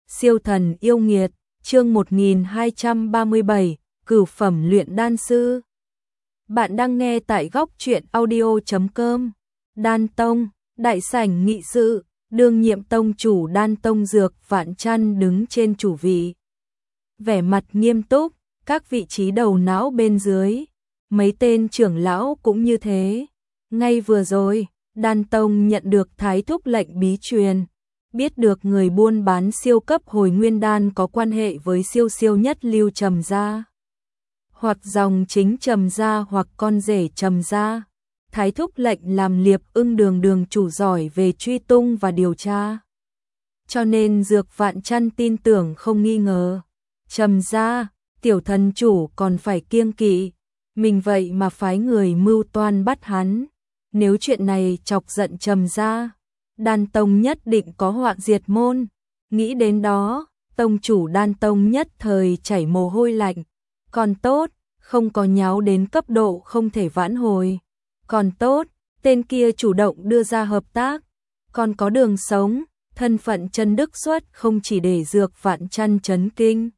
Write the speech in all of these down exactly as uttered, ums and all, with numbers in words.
Siêu thần yêu nghiệt, chương một nghìn hai trăm ba mươi bảy, cửu phẩm luyện đan sư. Bạn đang nghe tại góc truyện audio chấm com. Đan Tông, đại sảnh nghị sự, đương nhiệm tông chủ Đan Tông Dược Vạn Chăn đứng trên chủ vị. Vẻ mặt nghiêm túc, các vị trí đầu não bên dưới, mấy tên trưởng lão cũng như thế. Ngay vừa rồi, Đan Tông nhận được thái thúc lệnh bí truyền. Biết được người buôn bán siêu cấp hồi nguyên đan có quan hệ với siêu siêu nhất lưu Trầm gia, hoặc dòng chính Trầm gia hoặc con rể Trầm gia. Thái thúc lệnh làm Liệp Ưng đường đường chủ giỏi về truy tung và điều tra. Cho nên Dược Vạn Chăn tin tưởng không nghi ngờ. Trầm gia, tiểu thần chủ còn phải kiêng kỵ, mình vậy mà phái người mưu toan bắt hắn. Nếu chuyện này chọc giận Trầm gia, Đan Tông nhất định có họa diệt môn. Nghĩ đến đó, tông chủ Đan Tông nhất thời chảy mồ hôi lạnh. Còn tốt, không có nháo đến cấp độ không thể vãn hồi. Còn tốt, tên kia chủ động đưa ra hợp tác. Còn có đường sống, thân phận chân đức xuất không chỉ để Dược Vạn Chăn chấn kinh,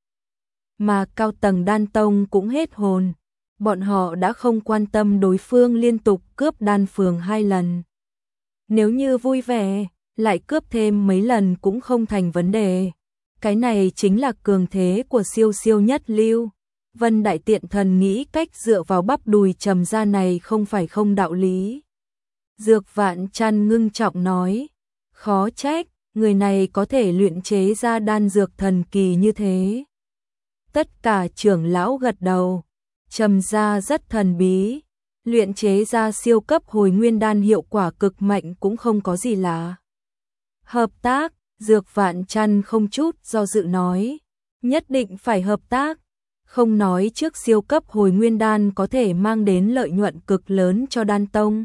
mà cao tầng Đan Tông cũng hết hồn. Bọn họ đã không quan tâm đối phương liên tục cướp đan phường hai lần. Nếu như vui vẻ, lại cướp thêm mấy lần cũng không thành vấn đề. Cái này chính là cường thế của siêu siêu nhất lưu. Vân Đại Tiện Thần nghĩ cách dựa vào bắp đùi Trầm gia này không phải không đạo lý. Dược Vạn Chăn ngưng trọng nói, khó trách, người này có thể luyện chế ra đan dược thần kỳ như thế. Tất cả trưởng lão gật đầu, Trầm gia rất thần bí. Luyện chế ra siêu cấp hồi nguyên đan hiệu quả cực mạnh cũng không có gì lạ. Hợp tác, Dược Vạn Chăn không chút do dự nói, nhất định phải hợp tác. Không nói trước siêu cấp hồi nguyên đan có thể mang đến lợi nhuận cực lớn cho Đan Tông.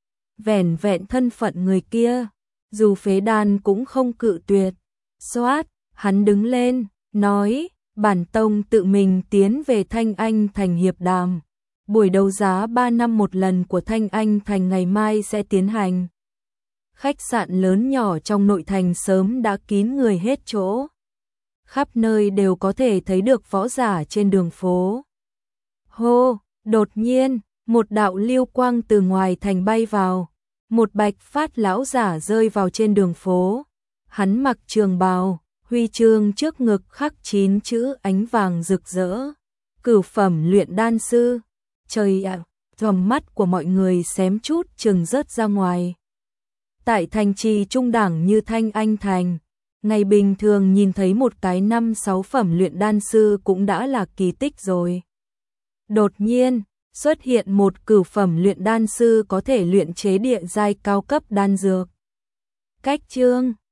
Vẻn vẹn thân phận người kia, dù phế đan cũng không cự tuyệt. Xoát, hắn đứng lên, nói, bản tông tự mình tiến về Thanh Anh Thành hiệp đàm. Buổi đấu giá ba năm một lần của Thanh Anh Thành ngày mai sẽ tiến hành. Khách sạn lớn nhỏ trong nội thành sớm đã kín người hết chỗ. Khắp nơi đều có thể thấy được võ giả trên đường phố. Hô, đột nhiên, một đạo lưu quang từ ngoài thành bay vào. Một bạch phát lão giả rơi vào trên đường phố. Hắn mặc trường bào, huy chương trước ngực khắc chín chữ ánh vàng rực rỡ. Cửu phẩm luyện đan sư. Trời ạ, tầm mắt của mọi người xém chút chừng rớt ra ngoài. Tại thành trì trung đẳng như Thanh Anh Thành, ngày bình thường nhìn thấy một cái năm sáu phẩm luyện đan sư cũng đã là kỳ tích rồi. Đột nhiên, xuất hiện một cửu phẩm luyện đan sư có thể luyện chế địa giai cao cấp đan dược. Cách chương